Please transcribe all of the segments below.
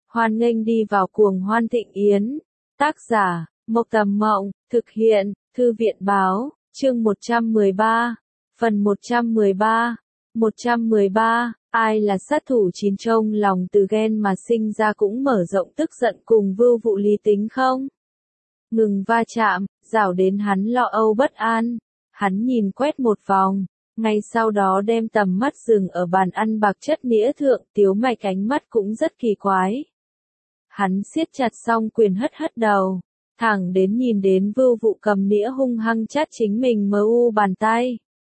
Hoan nghênh đi vào cuồng hoan thịnh yến. Tác giả, Mộc Tầm Mộng, thực hiện, Thư viện báo, chương 113, phần 113. 113, ai là sát thủ chín trong lòng từ ghen mà sinh ra cũng mở rộng tức giận cùng Vưu Vụ lý tính không? Ngừng va chạm, rảo đến hắn lo âu bất an. Hắn nhìn quét một vòng, ngay sau đó đem tầm mắt dừng ở bàn ăn bạc chất nĩa thượng. Tiếu Mạch ánh mắt cũng rất kỳ quái. Hắn siết chặt song quyền hất hất đầu, thẳng đến nhìn đến Vưu Vụ cầm nĩa hung hăng chát chính mình mờ u bàn tay.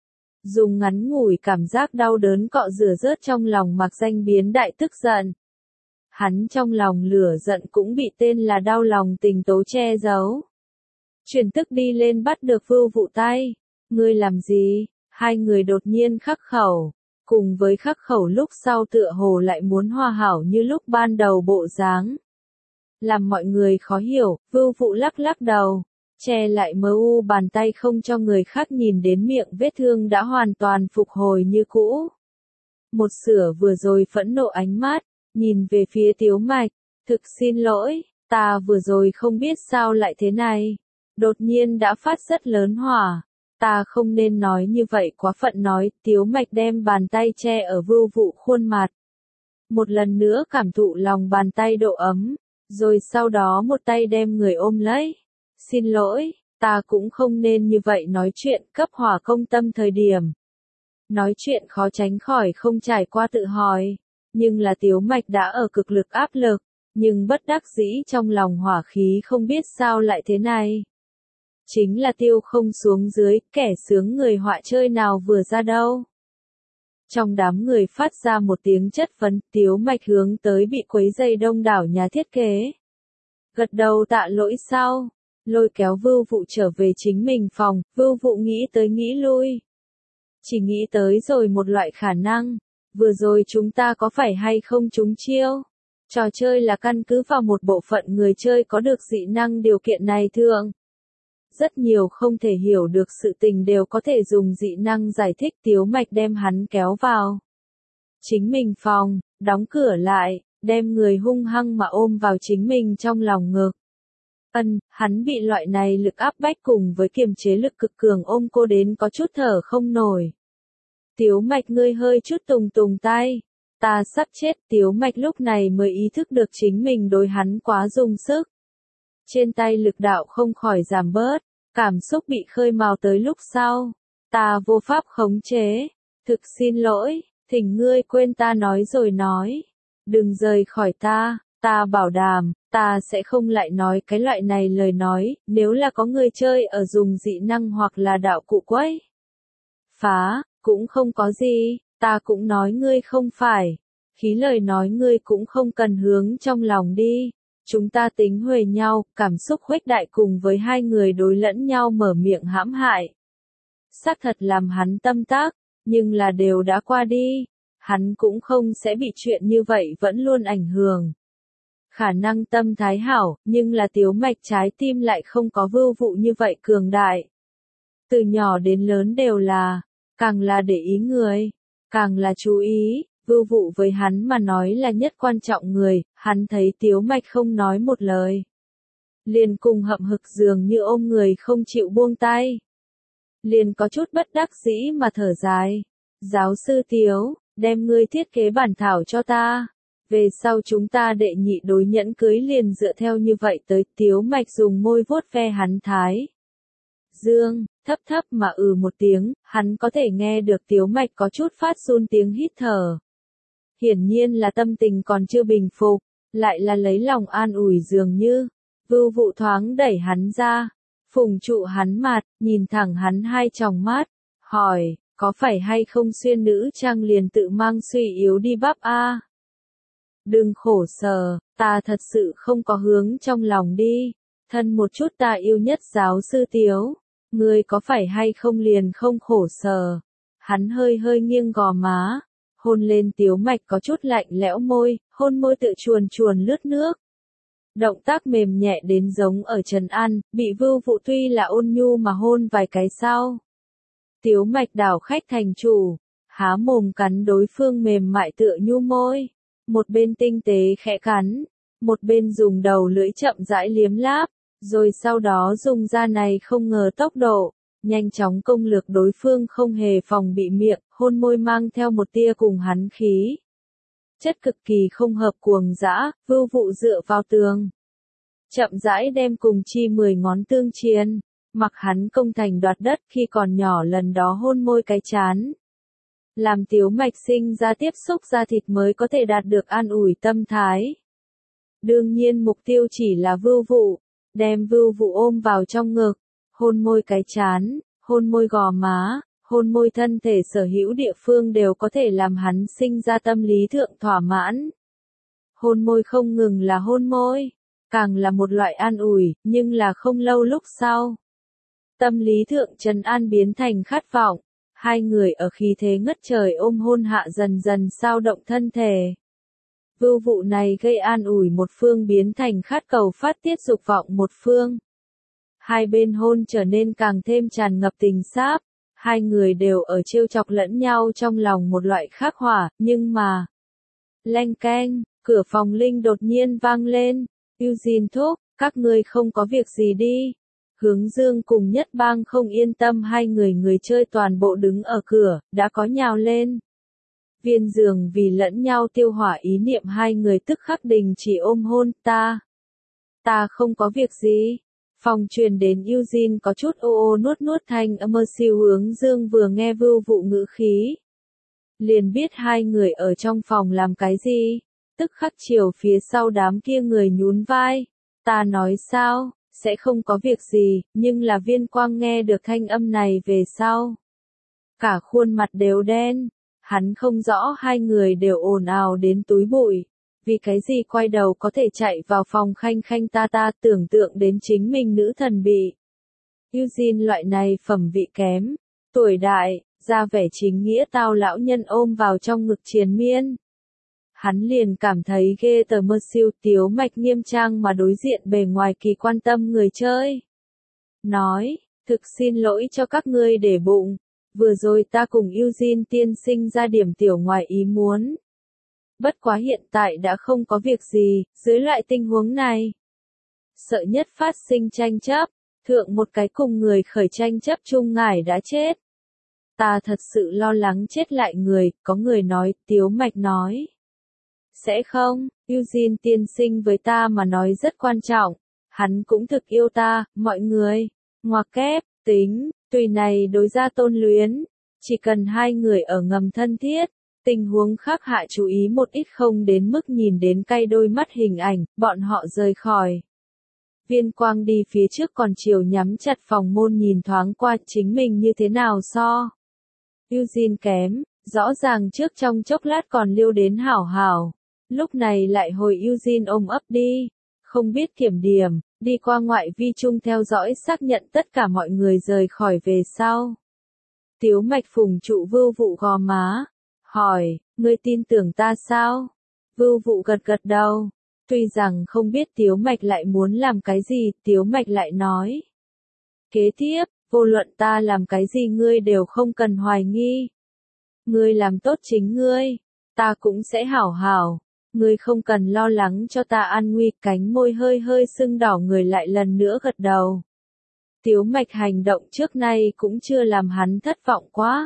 Dùng ngắn ngủi cảm giác đau đớn cọ rửa rớt trong lòng mặc danh biến đại tức giận. Hắn trong lòng lửa giận cũng bị tên là đau lòng tình tố che giấu. Chuyển tức đi lên bắt được Vưu Vụ tay. Ngươi làm gì? Hai người đột nhiên khắc khẩu. Cùng với khắc khẩu lúc sau tựa hồ lại muốn hòa hảo như lúc ban đầu bộ dáng. Làm mọi người khó hiểu, Vưu Vụ lắc lắc đầu. Che lại mờ u bàn tay không cho người khác nhìn đến miệng vết thương đã hoàn toàn phục hồi như cũ. Một sửa vừa rồi phẫn nộ ánh mắt, nhìn về phía Tiếu Mạch, thực xin lỗi, ta vừa rồi không biết sao lại thế này. Đột nhiên đã phát rất lớn hỏa, ta không nên nói như vậy quá phận nói. Tiếu Mạch đem bàn tay che ở Vưu Vụ khuôn mặt. Một lần nữa cảm thụ lòng bàn tay độ ấm, rồi sau đó một tay đem người ôm lấy. Xin lỗi, ta cũng không nên như vậy nói chuyện. Cấp hỏa công tâm thời điểm. Nói chuyện khó tránh khỏi không trải qua tự hỏi. Nhưng là Tiếu Mạch đã ở cực lực áp lực. Nhưng bất đắc dĩ trong lòng hỏa khí không biết sao lại thế này. Chính là tiêu không xuống dưới, kẻ sướng người họa chơi nào vừa ra đâu. Trong đám người phát ra một tiếng chất vấn. Tiếu Mạch hướng tới bị quấy dày đông đảo nhà thiết kế. Gật đầu tạ lỗi sau. Lôi kéo Vưu Vụ trở về chính mình phòng. Vưu Vụ nghĩ tới nghĩ lui. Chỉ nghĩ tới rồi một loại khả năng. Vừa rồi chúng ta có phải hay không trúng chiêu? Trò chơi là căn cứ vào một bộ phận người chơi có được dị năng điều kiện này thường. Rất nhiều không thể hiểu được sự tình đều có thể dùng dị năng giải thích. Tiếu Mạch đem hắn kéo vào chính mình phòng, đóng cửa lại, đem người hung hăng mà ôm vào chính mình trong lòng ngực. Hắn bị loại này lực áp bách cùng với kiềm chế lực cực cường ôm cô đến có chút thở không nổi. Tiếu Mạch ngươi hơi chút tùng tay. Ta sắp chết. Tiếu Mạch lúc này mới ý thức được chính mình đối hắn quá dùng sức. Trên tay lực đạo không khỏi giảm bớt. Cảm xúc bị khơi mào tới lúc sau. Ta vô pháp khống chế. Thực xin lỗi, thỉnh ngươi quên ta nói rồi nói. Đừng rời khỏi ta, ta bảo đảm, ta sẽ không lại nói cái loại này lời nói. Nếu là có người chơi ở dùng dị năng hoặc là đạo cụ quấy phá, cũng không có gì, ta cũng nói ngươi không phải. Khí lời nói ngươi cũng không cần hướng trong lòng đi. Chúng ta tính huề nhau, cảm xúc khuếch đại cùng với hai người đối lẫn nhau mở miệng hãm hại. Xác thật làm hắn tâm tác, nhưng là đều đã qua đi. Hắn cũng không sẽ bị chuyện như vậy vẫn luôn ảnh hưởng. Khả năng tâm thái hảo, nhưng là Tiếu Mạch trái tim lại không có Vưu Vụ như vậy cường đại. Từ nhỏ đến lớn đều là, càng là để ý người, càng là chú ý. Vưu Vụ với hắn mà nói là nhất quan trọng người. Hắn thấy Tiếu Mạch không nói một lời, liền cùng hậm hực dường như ôm người không chịu buông tay. Liền có chút bất đắc dĩ mà thở dài. Giáo sư Tiếu, đem ngươi thiết kế bản thảo cho ta. Về sau chúng ta đệ nhị đối nhẫn cưới liền dựa theo như vậy tới. Tiếu Mạch dùng môi vuốt ve hắn thái dương, thấp thấp mà một tiếng. Hắn có thể nghe được Tiếu Mạch có chút phát run tiếng hít thở. Hiển nhiên là tâm tình còn chưa bình phục, lại là lấy lòng an ủi dường như. Vưu Vụ thoáng đẩy hắn ra, phùng trụ hắn mặt, nhìn thẳng hắn hai tròng mắt, hỏi, có phải hay không xuyên nữ trang liền tự mang suy yếu đi bắp a? Đừng khổ sở, ta thật sự không có hướng trong lòng đi. Thân một chút ta yêu nhất giáo sư Tiếu, ngươi có phải hay không liền không khổ sở. Hắn hơi nghiêng gò má. Hôn lên Tiếu Mạch có chút lạnh lẽo môi, hôn môi tự chuồn lướt nước. Động tác mềm nhẹ đến giống ở trấn an, bị Vưu Vụ tuy là ôn nhu mà hôn vài cái sau. Tiếu Mạch đảo khách thành chủ, há mồm cắn đối phương mềm mại tựa nhu môi. Một bên tinh tế khẽ cắn, một bên dùng đầu lưỡi chậm rãi liếm láp, rồi sau đó dùng da này không ngờ tốc độ, nhanh chóng công lược đối phương không hề phòng bị miệng, hôn môi mang theo một tia cùng hắn khí. Chất cực kỳ không hợp cuồng dã, Vưu Vụ dựa vào tường. Chậm rãi đem cùng chi 10 ngón tương chiên, mặc hắn công thành đoạt đất khi còn nhỏ lần đó hôn môi cái chán. Làm Tiếu Mạch sinh ra tiếp xúc da thịt mới có thể đạt được an ủi tâm thái. Đương nhiên mục tiêu chỉ là Vưu Vụ, đem Vưu Vụ ôm vào trong ngực, hôn môi cái chán, hôn môi gò má, hôn môi thân thể sở hữu địa phương đều có thể làm hắn sinh ra tâm lý thượng thỏa mãn. Hôn môi không ngừng là hôn môi, càng là một loại an ủi, nhưng là không lâu lúc sau. Tâm lý thượng trấn an biến thành khát vọng, hai người ở khí thế ngất trời ôm hôn hạ dần dần sao động thân thể. Vưu Vụ này gây an ủi một phương biến thành khát cầu phát tiết dục vọng một phương. Hai bên hôn trở nên càng thêm tràn ngập tình sáp, hai người đều ở trêu chọc lẫn nhau trong lòng một loại khắc hỏa, nhưng mà... Leng keng, cửa phòng linh đột nhiên vang lên, Eugene thúc, các ngươi không có việc gì đi. Hướng Dương cùng Nhất Bang không yên tâm hai người chơi toàn bộ đứng ở cửa, đã có nhào lên. Viên giường vì lẫn nhau tiêu hỏa ý niệm hai người tức khắc đình chỉ ôm hôn, ta không có việc gì. Phòng truyền đến Eugene có chút ô nuốt thanh âm siêu Hướng Dương vừa nghe Vưu Vụ ngữ khí. Liền biết hai người ở trong phòng làm cái gì, tức khắc chiều phía sau đám kia người nhún vai. Ta nói sao, sẽ không có việc gì, nhưng là Viên Quang nghe được thanh âm này về sau. Cả khuôn mặt đều đen, hắn không rõ hai người đều ồn ào đến túi bụi. Vì cái gì quay đầu có thể chạy vào phòng khanh khanh ta tưởng tượng đến chính mình nữ thần bị. Eugene loại này phẩm vị kém, tuổi đại, ra vẻ chính nghĩa tao lão nhân ôm vào trong ngực triền miên. Hắn liền cảm thấy ghê tởm siêu Tiếu Mạch nghiêm trang mà đối diện bề ngoài kỳ quan tâm người chơi. Nói, thực xin lỗi cho các ngươi để bụng, vừa rồi ta cùng Eugene tiên sinh ra điểm tiểu ngoài ý muốn. Bất quá hiện tại đã không có việc gì, dưới loại tình huống này. Sợ nhất phát sinh tranh chấp, thượng một cái cùng người khởi tranh chấp chung ngải đã chết. Ta thật sự lo lắng chết lại người, có người nói, Tiếu Mạch nói. Sẽ không, Eugene tiên sinh với ta mà nói rất quan trọng, hắn cũng thực yêu ta, mọi người, ngoặc kép, tính, tùy này đối ra tôn luyến, chỉ cần hai người ở ngầm thân thiết. Tình huống khác hạ chú ý một ít không đến mức nhìn đến cay đôi mắt hình ảnh, bọn họ rời khỏi. Viên Quang đi phía trước còn chiều nhắm chặt phòng môn nhìn thoáng qua chính mình như thế nào so. Eugene kém, rõ ràng trước trong chốc lát còn liêu đến hảo hảo. Lúc này lại hồi Eugene ôm ấp đi, không biết kiểm điểm, đi qua ngoại vi chung theo dõi xác nhận tất cả mọi người rời khỏi về sau. Tiếu Mạch phùng trụ Vưu Vụ gò má. Hỏi, ngươi tin tưởng ta sao? Vưu Vụ gật đầu. Tuy rằng không biết Tiếu Mạch lại muốn làm cái gì, Tiếu Mạch lại nói. Kế tiếp, vô luận ta làm cái gì ngươi đều không cần hoài nghi. Ngươi làm tốt chính ngươi, ta cũng sẽ hảo hảo. Ngươi không cần lo lắng cho ta an nguy, cánh môi hơi hơi sưng đỏ người lại lần nữa gật đầu. Tiếu Mạch hành động trước nay cũng chưa làm hắn thất vọng quá.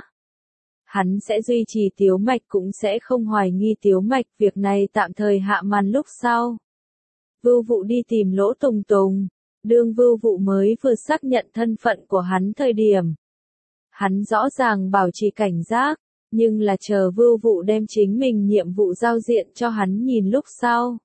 Hắn sẽ duy trì Tiếu Mạch cũng sẽ không hoài nghi Tiếu Mạch, việc này tạm thời hạ màn lúc sau. Vưu Vụ đi tìm Lỗ Tùng Tùng, đương Vưu Vụ mới vừa xác nhận thân phận của hắn thời điểm. Hắn rõ ràng bảo trì cảnh giác, nhưng là chờ Vưu Vụ đem chính mình nhiệm vụ giao diện cho hắn nhìn lúc sau.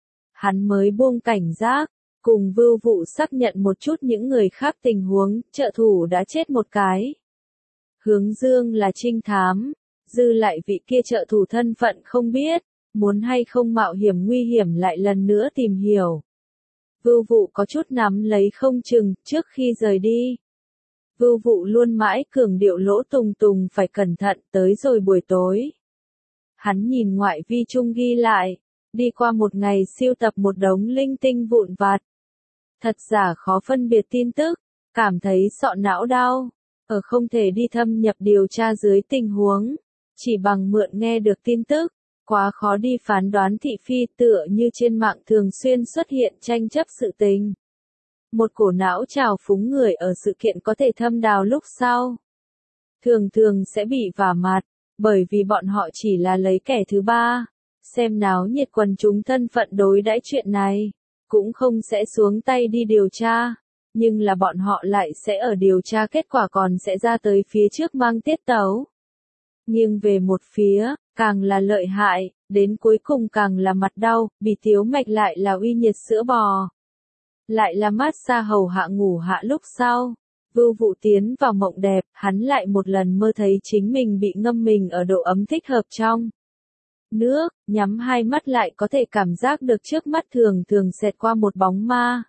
Hắn mới buông cảnh giác, cùng Vưu Vụ xác nhận một chút những người khác tình huống, trợ thủ đã chết một cái. Hướng Dương là trinh thám, dư lại vị kia trợ thủ thân phận không biết, muốn hay không mạo hiểm nguy hiểm lại lần nữa tìm hiểu. Vưu Vụ có chút nắm lấy không chừng, trước khi rời đi. Vưu Vụ luôn mãi cường điệu Lỗ Tùng Tùng phải cẩn thận tới rồi buổi tối. Hắn nhìn ngoại vi chung ghi lại, đi qua một ngày siêu tập một đống linh tinh vụn vặt. Thật giả khó phân biệt tin tức, cảm thấy sọ não đau. Ở không thể đi thâm nhập điều tra dưới tình huống, chỉ bằng mượn nghe được tin tức, Quá khó đi phán đoán thị phi, tựa như trên mạng thường xuyên xuất hiện tranh chấp sự tình. Một cổ não trào phúng người ở sự kiện có thể thâm đào lúc sau. Thường thường sẽ bị vả mặt, bởi vì bọn họ chỉ là lấy kẻ thứ ba. Xem náo nhiệt quần chúng thân phận đối đãi chuyện này, cũng không sẽ xuống tay đi điều tra. Nhưng là bọn họ lại sẽ ở điều tra kết quả còn sẽ ra tới phía trước mang tiết tấu. Nhưng về một phía, càng là lợi hại, đến cuối cùng càng là mặt đau, bị Tiếu Mạch lại là uy nhiệt sữa bò. Lại là mát xa hầu hạ ngủ hạ lúc sau. Vưu Vụ tiến vào mộng đẹp, hắn lại một lần mơ thấy chính mình bị ngâm mình ở độ ấm thích hợp trong nước, nhắm hai mắt lại có thể cảm giác được trước mắt thường thường xẹt qua một bóng ma.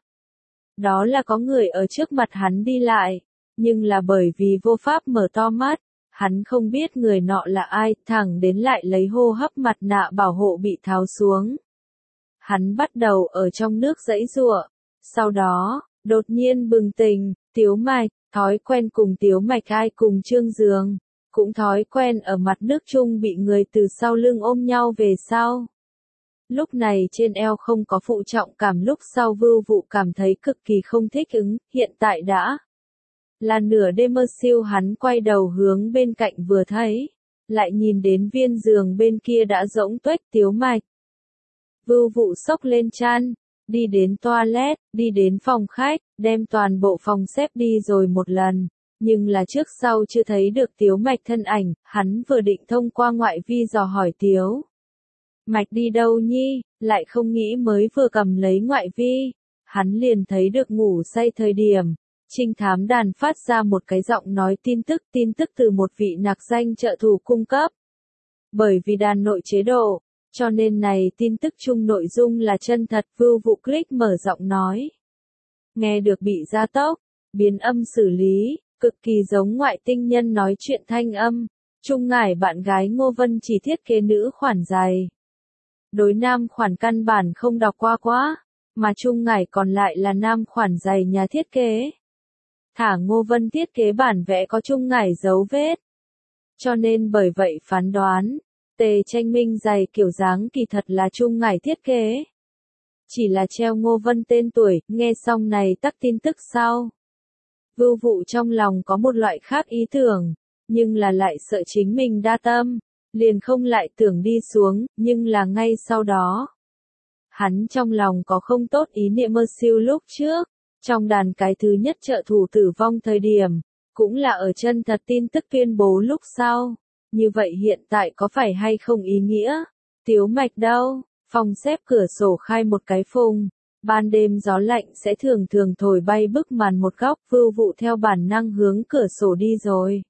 Đó là có người ở trước mặt hắn đi lại, nhưng là bởi vì vô pháp mở to mắt, hắn không biết người nọ là ai, thẳng đến lại lấy hô hấp mặt nạ bảo hộ bị tháo xuống. Hắn bắt đầu ở trong nước giãy giụa, sau đó, đột nhiên bừng tỉnh, Tiếu Mạch, thói quen cùng Tiếu Mạch ai cùng trương giường, cũng thói quen ở mặt nước chung bị người từ sau lưng ôm nhau về sau. Lúc này trên eo không có phụ trọng cảm, lúc sau Vưu Vụ cảm thấy cực kỳ không thích ứng, hiện tại đã là nửa đêm mơ siêu, hắn quay đầu hướng bên cạnh vừa thấy, lại nhìn đến viên giường bên kia đã rỗng tuếch. Tiếu Mạch. Vưu Vụ xốc lên chăn, đi đến toilet, đi đến phòng khách, đem toàn bộ phòng xếp đi rồi một lần, nhưng là trước sau chưa thấy được Tiếu Mạch thân ảnh, hắn vừa định thông qua ngoại vi dò hỏi Tiếu Mạch đi đâu nhi, lại không nghĩ mới vừa cầm lấy ngoại vi, hắn liền thấy được ngủ say thời điểm, trinh thám đàn phát ra một cái giọng nói tin tức từ một vị nặc danh trợ thủ cung cấp. Bởi vì đàn nội chế độ, cho nên này tin tức chung nội dung là chân thật. Vưu Vụ click mở giọng nói. Nghe được bị gia tốc, biến âm xử lý, cực kỳ giống ngoại tinh nhân nói chuyện thanh âm. Trung Ngải bạn gái Ngô Vân chỉ thiết kế nữ khoản giày. Đối nam khoản căn bản không đọc qua quá, mà Trung Ngải còn lại là nam khoản giày nhà thiết kế. Thả Ngô Vân thiết kế bản vẽ có Trung Ngải dấu vết. Cho nên bởi vậy phán đoán, Tề Tranh Minh giày kiểu dáng kỳ thật là Trung Ngải thiết kế. Chỉ là treo Ngô Vân tên tuổi, nghe xong này tắc tin tức sau. Vưu Vụ trong lòng có một loại khác ý tưởng, nhưng là lại sợ chính mình đa tâm, liền không lại tưởng đi xuống, nhưng là ngay sau đó. Hắn trong lòng có không tốt ý niệm mơ siêu lúc trước, trong đàn cái thứ nhất trợ thủ tử vong thời điểm, cũng là ở chân thật tin tức tuyên bố lúc sau. Như vậy hiện tại có phải hay không ý nghĩa? Tiếu Mạch đâu? Phòng xếp cửa sổ khai một cái phùng. Ban đêm gió lạnh sẽ thường thường thổi bay bức màn một góc. Vưu Vụ theo bản năng hướng cửa sổ đi rồi.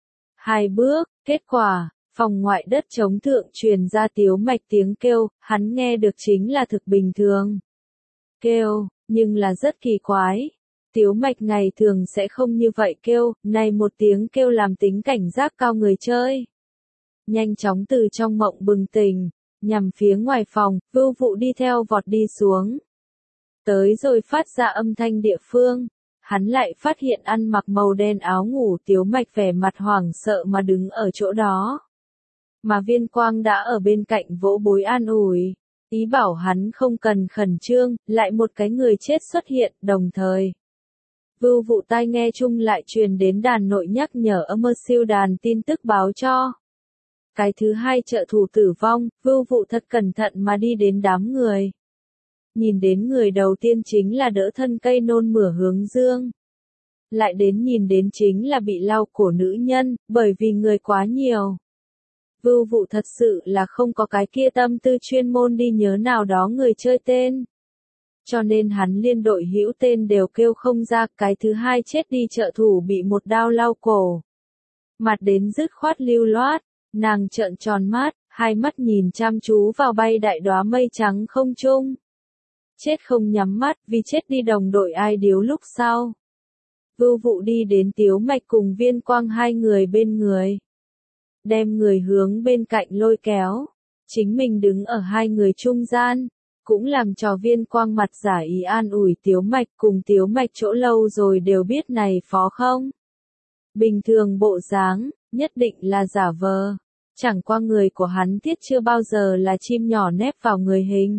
2 bước, kết quả, phòng ngoại đất trống thượng truyền ra Tiếu Mạch tiếng kêu, hắn nghe được chính là thực bình thường. Kêu, nhưng là rất kỳ quái. Tiếu Mạch ngày thường sẽ không như vậy kêu, này một tiếng kêu làm tính cảnh giác cao người chơi. Nhanh chóng từ trong mộng bừng tỉnh, nhằm phía ngoài phòng, Vưu Vụ đi theo vọt đi xuống. Tới rồi phát ra âm thanh địa phương, hắn lại phát hiện ăn mặc màu đen áo ngủ Tiếu Mạch vẻ mặt hoảng sợ mà đứng ở chỗ đó. Mà Viên Quang đã ở bên cạnh vỗ bối an ủi, ý bảo hắn không cần khẩn trương, lại một cái người chết xuất hiện, đồng thời. Vưu Vụ tai nghe chung lại truyền đến đàn nội nhắc nhở âm mơ siêu đàn tin tức báo cho. Cái thứ hai trợ thủ tử vong, Vưu Vụ thật cẩn thận mà đi đến đám người. Nhìn đến người đầu tiên chính là đỡ thân cây nôn mửa hướng dương. Lại đến nhìn đến chính là bị lau cổ nữ nhân, bởi vì người quá nhiều. Vưu Vụ thật sự là không có cái kia tâm tư chuyên môn đi nhớ nào đó người chơi tên. Cho nên hắn liên đội hữu tên đều kêu không ra, cái thứ hai chết đi trợ thủ bị một đao lau cổ. Mặt đến dứt khoát lưu loát, nàng trợn tròn mắt, hai mắt nhìn chăm chú vào bay đại đóa mây trắng không trung. Chết không nhắm mắt, vì chết đi đồng đội ai điếu lúc sau. Vưu Vụ đi đến Tiếu Mạch cùng Viên Quang hai người bên người. Đem người hướng bên cạnh lôi kéo. Chính mình đứng ở hai người trung gian. Cũng làm cho Viên Quang mặt giả ý an ủi Tiếu Mạch, cùng Tiếu Mạch chỗ lâu rồi đều biết này phó không. Bình thường bộ dáng, nhất định là giả vờ. Chẳng qua người của hắn thiết chưa bao giờ là chim nhỏ nép vào người hình,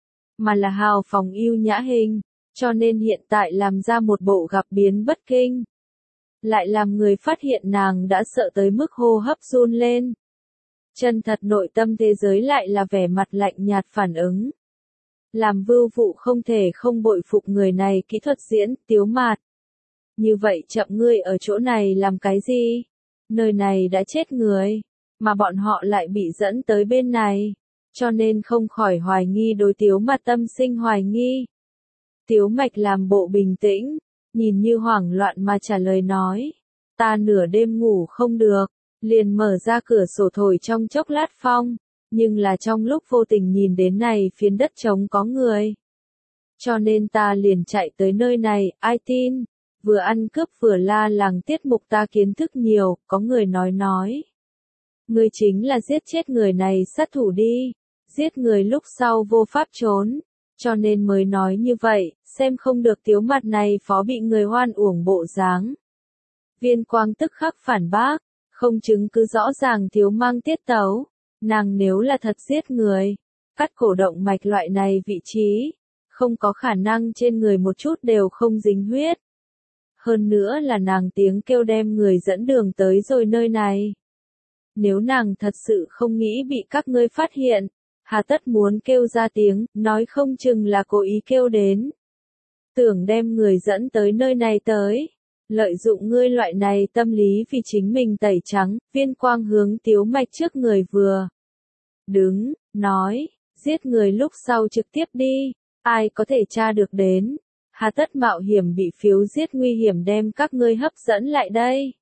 mà là hào phóng yêu nhã hình, cho nên hiện tại làm ra một bộ gặp biến bất kinh. Lại làm người phát hiện nàng đã sợ tới mức hô hấp run lên. Chân thật nội tâm thế giới lại là vẻ mặt lạnh nhạt phản ứng. Làm Vưu Vụ không thể không bội phục người này kỹ thuật diễn, Tiếu Mạt. Như vậy chậm ngươi ở chỗ này làm cái gì? Nơi này đã chết người, mà bọn họ lại bị dẫn tới bên này, cho nên không khỏi hoài nghi đối Tiếu Mạt tâm sinh hoài nghi. Tiếu Mạch làm bộ bình tĩnh, nhìn như hoảng loạn mà trả lời nói, ta nửa đêm ngủ không được, liền mở ra cửa sổ thổi trong chốc lát phong, nhưng là trong lúc vô tình nhìn đến này phiến đất trống có người. Cho nên ta liền chạy tới nơi này, ai tin, vừa ăn cướp vừa la làng tiết mục ta kiến thức nhiều, có người nói. Ngươi chính là giết chết người này sát thủ đi, giết người lúc sau vô pháp trốn, cho nên mới nói như vậy, xem không được Tiếu Mặt này phó bị người hoan uổng bộ dáng. Viên Quang tức khắc phản bác, không chứng cứ rõ ràng thiếu mang tiết tấu, nàng nếu là thật giết người, cắt cổ động mạch loại này vị trí, không có khả năng trên người một chút đều không dính huyết. Hơn nữa là nàng tiếng kêu đem người dẫn đường tới rồi nơi này. Nếu nàng thật sự không nghĩ bị các ngươi phát hiện, hà tất muốn kêu ra tiếng, nói không chừng là cố ý kêu đến. Tưởng đem người dẫn tới nơi này tới, lợi dụng ngươi loại này tâm lý vì chính mình tẩy trắng, Viên Quang hướng Tiếu Mạch trước người vừa. Đứng, nói, giết người lúc sau trực tiếp đi, ai có thể tra được đến, hà tất mạo hiểm bị phiếu giết nguy hiểm đem các ngươi hấp dẫn lại đây.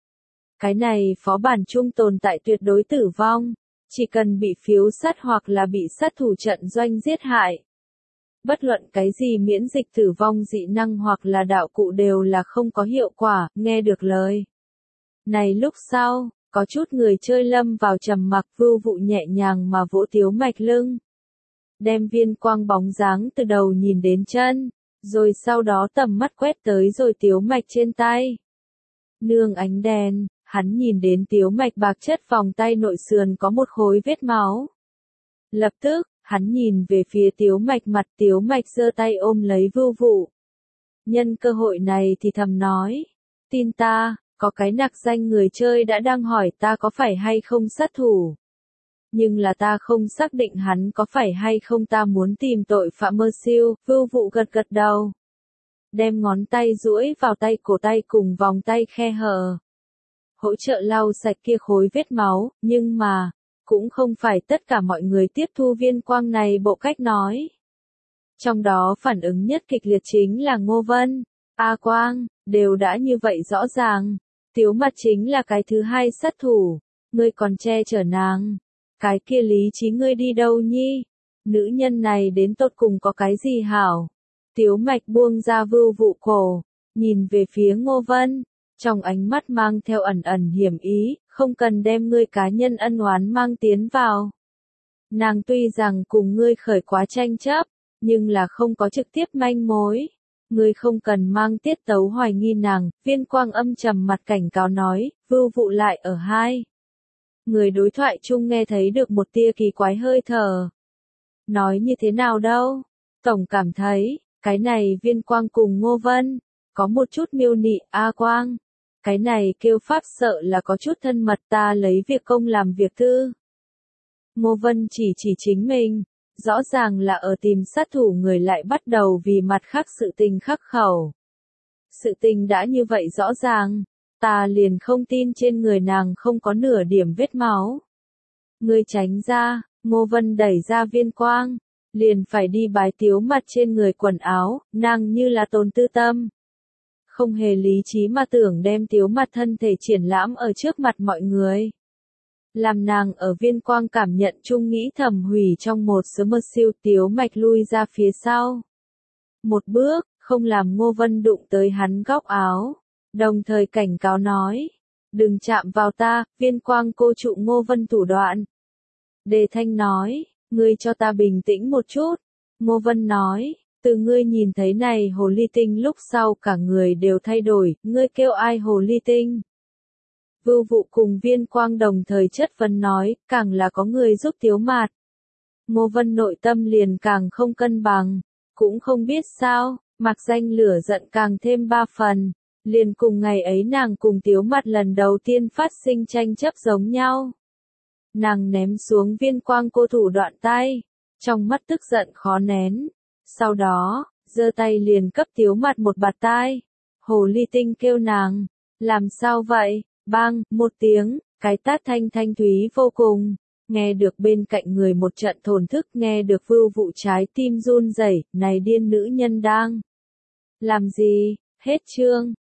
Cái này phó bản chung tồn tại tuyệt đối tử vong, chỉ cần bị phiếu sát hoặc là bị sát thủ trận doanh giết hại. Bất luận cái gì miễn dịch tử vong dị năng hoặc là đạo cụ đều là không có hiệu quả, nghe được lời. Này lúc sau, có chút người chơi lâm vào trầm mặc, Vưu Vụ nhẹ nhàng mà vỗ Tiếu Mạch lưng. Đem Viên Quang bóng dáng từ đầu nhìn đến chân, rồi sau đó tầm mắt quét tới rồi Tiếu Mạch trên tay. Nương ánh đèn, hắn nhìn đến Tiếu Mạch bạc chất vòng tay nội sườn có một khối vết máu. Lập tức, hắn nhìn về phía Tiếu Mạch mặt, Tiếu Mạch giơ tay ôm lấy Vưu Vụ. Nhân cơ hội này thì thầm nói, tin ta, có cái nặc danh người chơi đã đang hỏi ta có phải hay không sát thủ. Nhưng là ta không xác định hắn có phải hay không, ta muốn tìm tội phạm mơ siêu. Vưu Vụ gật gật đầu. Đem ngón tay duỗi vào tay cổ tay cùng vòng tay khe hở. Hỗ trợ lau sạch kia khối vết máu, nhưng mà, cũng không phải tất cả mọi người tiếp thu Viên Quang này bộ cách nói. Trong đó phản ứng nhất kịch liệt chính là Ngô Vân, A Quang, đều đã như vậy rõ ràng. Tiếu Mặt chính là cái thứ hai sát thủ, ngươi còn che chở nàng. Cái kia lý trí ngươi đi đâu nhi? Nữ nhân này đến tột cùng có cái gì hảo? Tiếu Mạch buông ra Vưu Vụ cổ, nhìn về phía Ngô Vân, trong ánh mắt mang theo ẩn ẩn hiểm ý, không cần đem ngươi cá nhân ân oán mang tiến vào. Nàng tuy rằng cùng ngươi khởi quá tranh chấp, nhưng là không có trực tiếp manh mối. Ngươi không cần mang tiết tấu hoài nghi nàng. Viên Quang âm trầm mặt cảnh cáo nói, Vưu Vụ lại ở hai. Người đối thoại chung nghe thấy được một tia kỳ quái hơi thở. Nói như thế nào đâu? Tổng cảm thấy, cái này Viên Quang cùng Ngô Vân, có một chút miêu nị. A Quang, cái này kêu pháp sợ là có chút thân mật, ta lấy việc công làm việc tư. Ngô Vân chỉ chính mình, rõ ràng là ở tìm sát thủ, người lại bắt đầu vì mặt khác sự tình khắc khẩu. Sự tình đã như vậy rõ ràng, ta liền không tin trên người nàng không có nửa điểm vết máu. Ngươi tránh ra, Ngô Vân đẩy ra Viên Quang, liền phải đi bái Tiếu Mặt trên người quần áo, nàng như là tồn tư tâm. Không hề lý trí mà tưởng đem Tiếu Mặt thân thể triển lãm ở trước mặt mọi người. Làm nàng ở Viên Quang cảm nhận chung nghĩ thầm hủy trong một sớm mơ siêu. Tiếu Mạch lui ra phía sau. Một bước, không làm Ngô Vân đụng tới hắn góc áo. Đồng thời cảnh cáo nói, đừng chạm vào ta. Viên Quang cô trụ Ngô Vân thủ đoạn. Đề Thanh nói, ngươi cho ta bình tĩnh một chút. Ngô Vân nói, từ ngươi nhìn thấy này hồ ly tinh lúc sau cả người đều thay đổi, ngươi kêu ai hồ ly tinh? Vưu Vụ cùng Viên Quang đồng thời chất vấn nói, càng là có người giúp Tiếu Mạt. Ngô Vân nội tâm liền càng không cân bằng, cũng không biết sao, mặc danh lửa giận càng thêm 3 phần. Liền cùng ngày ấy nàng cùng Tiếu Mạt lần đầu tiên phát sinh tranh chấp giống nhau. Nàng ném xuống Viên Quang cô thủ đoạn tay, trong mắt tức giận khó nén. Sau đó, giơ tay liền cấp Tiếu Mạt một bạt tai. Hồ ly tinh kêu nàng, làm sao vậy? Bang, một tiếng, cái tát thanh thanh thúy vô cùng. Nghe được bên cạnh người một trận thổn thức, nghe được Vưu Vụ trái tim run rẩy, này điên nữ nhân đang làm gì? Hết chương.